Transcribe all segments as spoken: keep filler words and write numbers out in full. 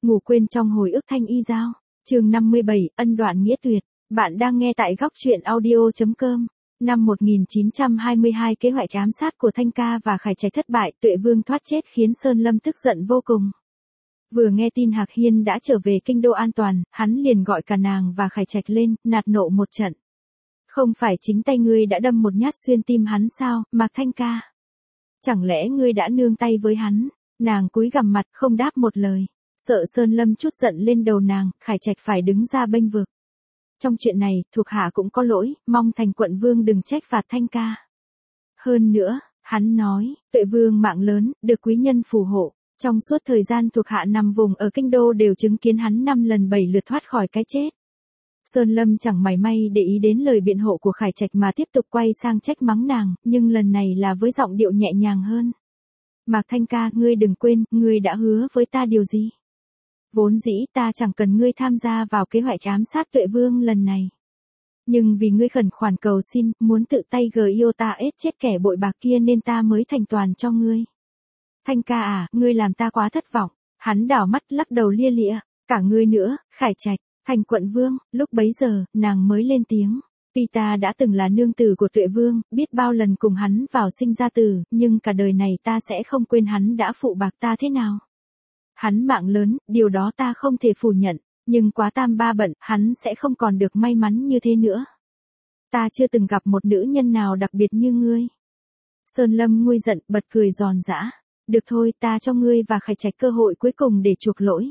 Ngủ quên trong hồi ức Thanh Y Giao, chương năm mươi bảy, ân đoạn nghĩa tuyệt. Bạn đang nghe tại góc truyện audio.com. Năm một nghìn chín trăm hai mươi hai, kế hoạch ám sát của Thanh Ca và Khải Trạch thất bại, Tuệ Vương thoát chết khiến Sơn Lâm tức giận vô cùng. Vừa nghe tin Hạc Hiên đã trở về kinh đô an toàn, hắn liền gọi cả nàng và Khải Trạch lên, nạt nộ một trận. Không phải chính tay ngươi đã đâm một nhát xuyên tim hắn sao, Mạc Thanh Ca? Chẳng lẽ ngươi đã nương tay với hắn? Nàng cúi gằm mặt không đáp một lời. Sợ Sơn Lâm chút giận lên đầu nàng, Khải Trạch phải đứng ra bênh vực. Trong chuyện này, thuộc hạ cũng có lỗi, mong Thành quận vương đừng trách phạt Thanh Ca. Hơn nữa, hắn nói, Tuệ Vương mạng lớn, được quý nhân phù hộ. Trong suốt thời gian thuộc hạ nằm vùng ở kinh đô đều chứng kiến hắn năm lần bảy lượt thoát khỏi cái chết. Sơn Lâm chẳng mảy may để ý đến lời biện hộ của Khải Trạch mà tiếp tục quay sang trách mắng nàng, nhưng lần này là với giọng điệu nhẹ nhàng hơn. Mạc Thanh Ca, ngươi đừng quên, ngươi đã hứa với ta điều gì? Vốn dĩ ta chẳng cần ngươi tham gia vào kế hoạch ám sát Tuệ Vương lần này. Nhưng vì ngươi khẩn khoản cầu xin, muốn tự tay gờ yêu ta ết chết kẻ bội bạc kia nên ta mới thành toàn cho ngươi. Thanh Ca à, ngươi làm ta quá thất vọng. Hắn đảo mắt lắc đầu lia lịa, cả ngươi nữa, Khải Trạch, Thành quận vương. Lúc bấy giờ, nàng mới lên tiếng. Tuy ta đã từng là nương tử của Tuệ Vương, biết bao lần cùng hắn vào sinh ra tử, nhưng cả đời này ta sẽ không quên hắn đã phụ bạc ta thế nào. Hắn mạng lớn, điều đó ta không thể phủ nhận, nhưng quá tam ba bận, hắn sẽ không còn được may mắn như thế nữa. Ta chưa từng gặp một nữ nhân nào đặc biệt như ngươi. Sơn Lâm nguôi giận, bật cười giòn giã. Được thôi, ta cho ngươi và Khải Trạch cơ hội cuối cùng để chuộc lỗi.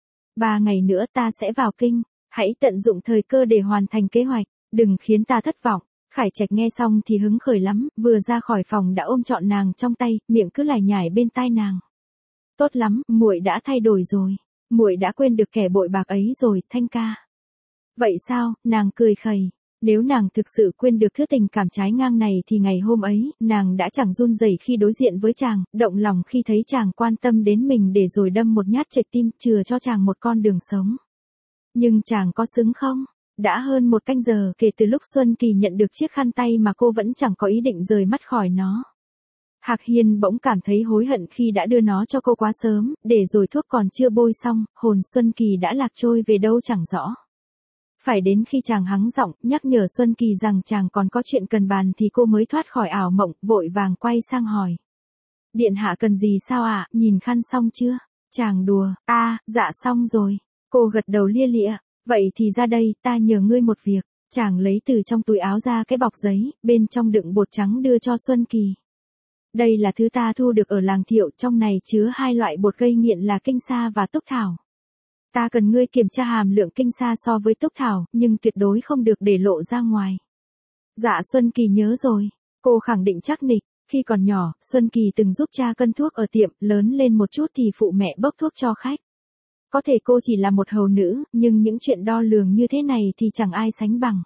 Ba ngày nữa ta sẽ vào kinh, hãy tận dụng thời cơ để hoàn thành kế hoạch, đừng khiến ta thất vọng. Khải Trạch nghe xong thì hứng khởi lắm, vừa ra khỏi phòng đã ôm trọn nàng trong tay, miệng cứ lải nhải bên tai nàng. Tốt lắm, muội đã thay đổi rồi, muội đã quên được kẻ bội bạc ấy rồi, Thanh Ca. Vậy sao? Nàng cười khẩy. Nếu nàng thực sự quên được thứ tình cảm trái ngang này thì ngày hôm ấy, nàng đã chẳng run rẩy khi đối diện với chàng, động lòng khi thấy chàng quan tâm đến mình để rồi đâm một nhát trệt tim, chừa cho chàng một con đường sống. Nhưng chàng có xứng không? Đã hơn một canh giờ kể từ lúc Xuân Kỳ nhận được chiếc khăn tay mà cô vẫn chẳng có ý định rời mắt khỏi nó. Hạc Hiên bỗng cảm thấy hối hận khi đã đưa nó cho cô quá sớm, để rồi thuốc còn chưa bôi xong, hồn Xuân Kỳ đã lạc trôi về đâu chẳng rõ. Phải đến khi chàng hắng giọng, nhắc nhở Xuân Kỳ rằng chàng còn có chuyện cần bàn thì cô mới thoát khỏi ảo mộng, vội vàng quay sang hỏi. Điện hạ cần gì sao ạ, à? Nhìn khăn xong chưa? Chàng đùa, a, à, dạ xong rồi. Cô gật đầu lia lịa, vậy thì ra đây, ta nhờ ngươi một việc. Chàng lấy từ trong túi áo ra cái bọc giấy, bên trong đựng bột trắng đưa cho Xuân Kỳ. Đây là thứ ta thu được ở làng Thiệu, trong này chứa hai loại bột gây nghiện là kinh sa và túc thảo. Ta cần ngươi kiểm tra hàm lượng kinh sa so với túc thảo, nhưng tuyệt đối không được để lộ ra ngoài. Dạ Xuân Kỳ nhớ rồi. Cô khẳng định chắc nịch, khi còn nhỏ, Xuân Kỳ từng giúp cha cân thuốc ở tiệm, lớn lên một chút thì phụ mẹ bốc thuốc cho khách. Có thể cô chỉ là một hầu nữ, nhưng những chuyện đo lường như thế này thì chẳng ai sánh bằng.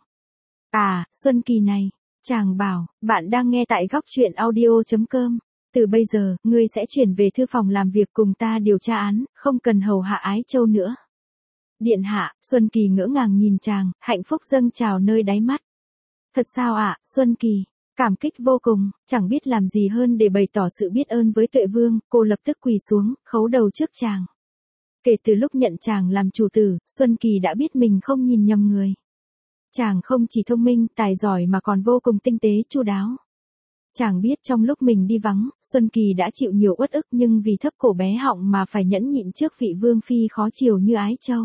À, Xuân Kỳ này, chàng bảo, bạn đang nghe tại góc truyện audio.com. Từ bây giờ, ngươi sẽ chuyển về thư phòng làm việc cùng ta điều tra án, không cần hầu hạ Ái Châu nữa. Điện hạ, Xuân Kỳ ngỡ ngàng nhìn chàng, hạnh phúc dâng trào nơi đáy mắt. Thật sao ạ, à, Xuân Kỳ? Cảm kích vô cùng, chẳng biết làm gì hơn để bày tỏ sự biết ơn với Tuệ Vương, cô lập tức quỳ xuống, khấu đầu trước chàng. Kể từ lúc nhận chàng làm chủ tử, Xuân Kỳ đã biết mình không nhìn nhầm người. Chàng không chỉ thông minh, tài giỏi mà còn vô cùng tinh tế, chu đáo. Chàng biết trong lúc mình đi vắng, Xuân Kỳ đã chịu nhiều uất ức nhưng vì thấp cổ bé họng mà phải nhẫn nhịn trước vị vương phi khó chiều như Ái Châu.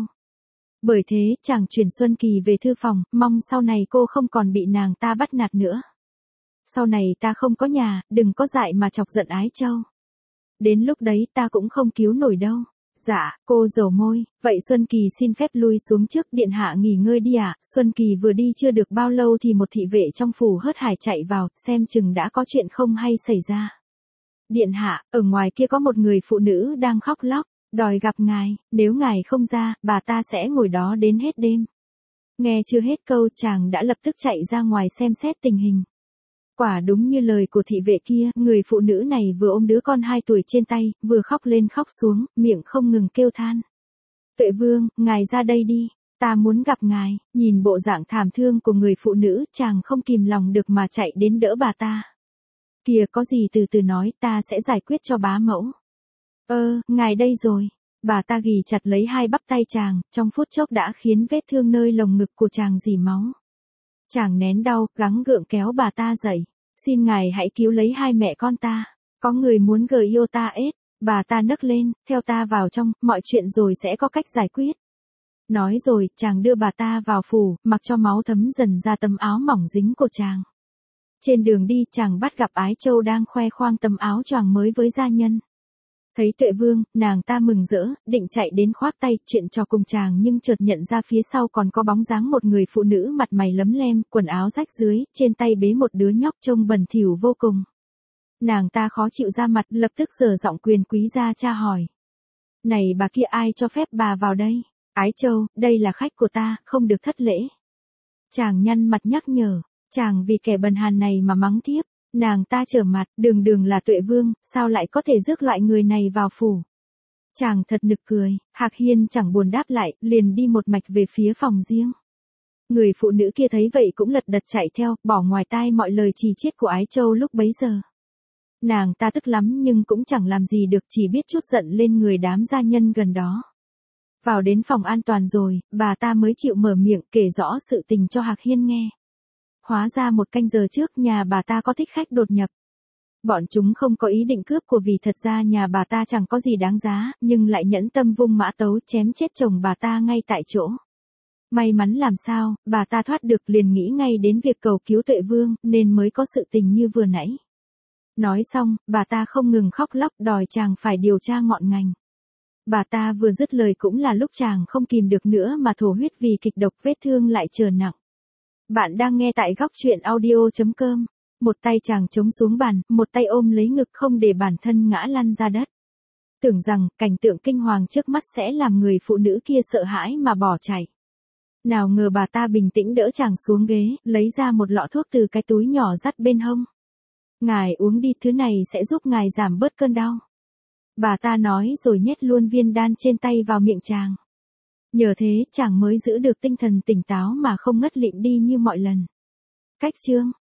Bởi thế, chàng chuyển Xuân Kỳ về thư phòng, mong sau này cô không còn bị nàng ta bắt nạt nữa. Sau này ta không có nhà, đừng có dại mà chọc giận Ái Châu. Đến lúc đấy ta cũng không cứu nổi đâu. Dạ, cô dầu môi, vậy Xuân Kỳ xin phép lui xuống trước, điện hạ nghỉ ngơi đi ạ. À? Xuân Kỳ vừa đi chưa được bao lâu thì một thị vệ trong phủ hớt hải chạy vào, xem chừng đã có chuyện không hay xảy ra. Điện hạ, ở ngoài kia có một người phụ nữ đang khóc lóc, đòi gặp ngài, nếu ngài không ra, bà ta sẽ ngồi đó đến hết đêm. Nghe chưa hết câu, chàng đã lập tức chạy ra ngoài xem xét tình hình. Quả đúng như lời của thị vệ kia, người phụ nữ này vừa ôm đứa con hai tuổi trên tay, vừa khóc lên khóc xuống, miệng không ngừng kêu than. Tuệ Vương, ngài ra đây đi, ta muốn gặp ngài. Nhìn bộ dạng thảm thương của người phụ nữ, chàng không kìm lòng được mà chạy đến đỡ bà ta. Kìa, có gì từ từ nói, ta sẽ giải quyết cho bá mẫu. Ơ, ngài đây rồi. Bà ta ghì chặt lấy hai bắp tay chàng, trong phút chốc đã khiến vết thương nơi lồng ngực của chàng rỉ máu. Chàng nén đau, gắng gượng kéo bà ta dậy. Xin ngài hãy cứu lấy hai mẹ con ta. Có người muốn gờ yêu ta ết. Bà ta nấc lên, theo ta vào trong, mọi chuyện rồi sẽ có cách giải quyết. Nói rồi, chàng đưa bà ta vào phủ, mặc cho máu thấm dần ra tấm áo mỏng dính của chàng. Trên đường đi, chàng bắt gặp Ái Châu đang khoe khoang tấm áo choàng mới với gia nhân. Thấy Tuệ Vương, nàng ta mừng rỡ, định chạy đến khoác tay, chuyện trò cùng chàng nhưng chợt nhận ra phía sau còn có bóng dáng một người phụ nữ mặt mày lấm lem, quần áo rách rưới, trên tay bế một đứa nhóc trông bẩn thỉu vô cùng. Nàng ta khó chịu ra mặt, lập tức giở giọng quyền quý ra tra hỏi. Này bà kia, ai cho phép bà vào đây? Ái Châu, đây là khách của ta, không được thất lễ. Chàng nhăn mặt nhắc nhở, chàng vì kẻ bần hàn này mà mắng tiếp. Nàng ta trở mặt, đường đường là Tuệ Vương, sao lại có thể rước loại người này vào phủ? Chàng thật nực cười, Hạc Hiên chẳng buồn đáp lại, liền đi một mạch về phía phòng riêng. Người phụ nữ kia thấy vậy cũng lật đật chạy theo, bỏ ngoài tai mọi lời chì chiết của Ái Châu lúc bấy giờ. Nàng ta tức lắm nhưng cũng chẳng làm gì được, chỉ biết trút giận lên người đám gia nhân gần đó. Vào đến phòng an toàn rồi, bà ta mới chịu mở miệng kể rõ sự tình cho Hạc Hiên nghe. Hóa ra một canh giờ trước nhà bà ta có thích khách đột nhập. Bọn chúng không có ý định cướp của vì thật ra nhà bà ta chẳng có gì đáng giá, nhưng lại nhẫn tâm vung mã tấu chém chết chồng bà ta ngay tại chỗ. May mắn làm sao, bà ta thoát được, liền nghĩ ngay đến việc cầu cứu Tuệ Vương, nên mới có sự tình như vừa nãy. Nói xong, bà ta không ngừng khóc lóc đòi chàng phải điều tra ngọn ngành. Bà ta vừa dứt lời cũng là lúc chàng không kìm được nữa mà thổ huyết vì kịch độc, vết thương lại trở nặng. Bạn đang nghe tại góc truyện audio chấm com. Một tay chàng chống xuống bàn, một tay ôm lấy ngực không để bản thân ngã lăn ra đất. Tưởng rằng cảnh tượng kinh hoàng trước mắt sẽ làm người phụ nữ kia sợ hãi mà bỏ chạy. Nào ngờ bà ta bình tĩnh đỡ chàng xuống ghế, lấy ra một lọ thuốc từ cái túi nhỏ dắt bên hông. Ngài uống đi, thứ này sẽ giúp ngài giảm bớt cơn đau. Bà ta nói rồi nhét luôn viên đan trên tay vào miệng chàng. Nhờ thế chàng mới giữ được tinh thần tỉnh táo mà không ngất lịm đi như mọi lần. Cách chương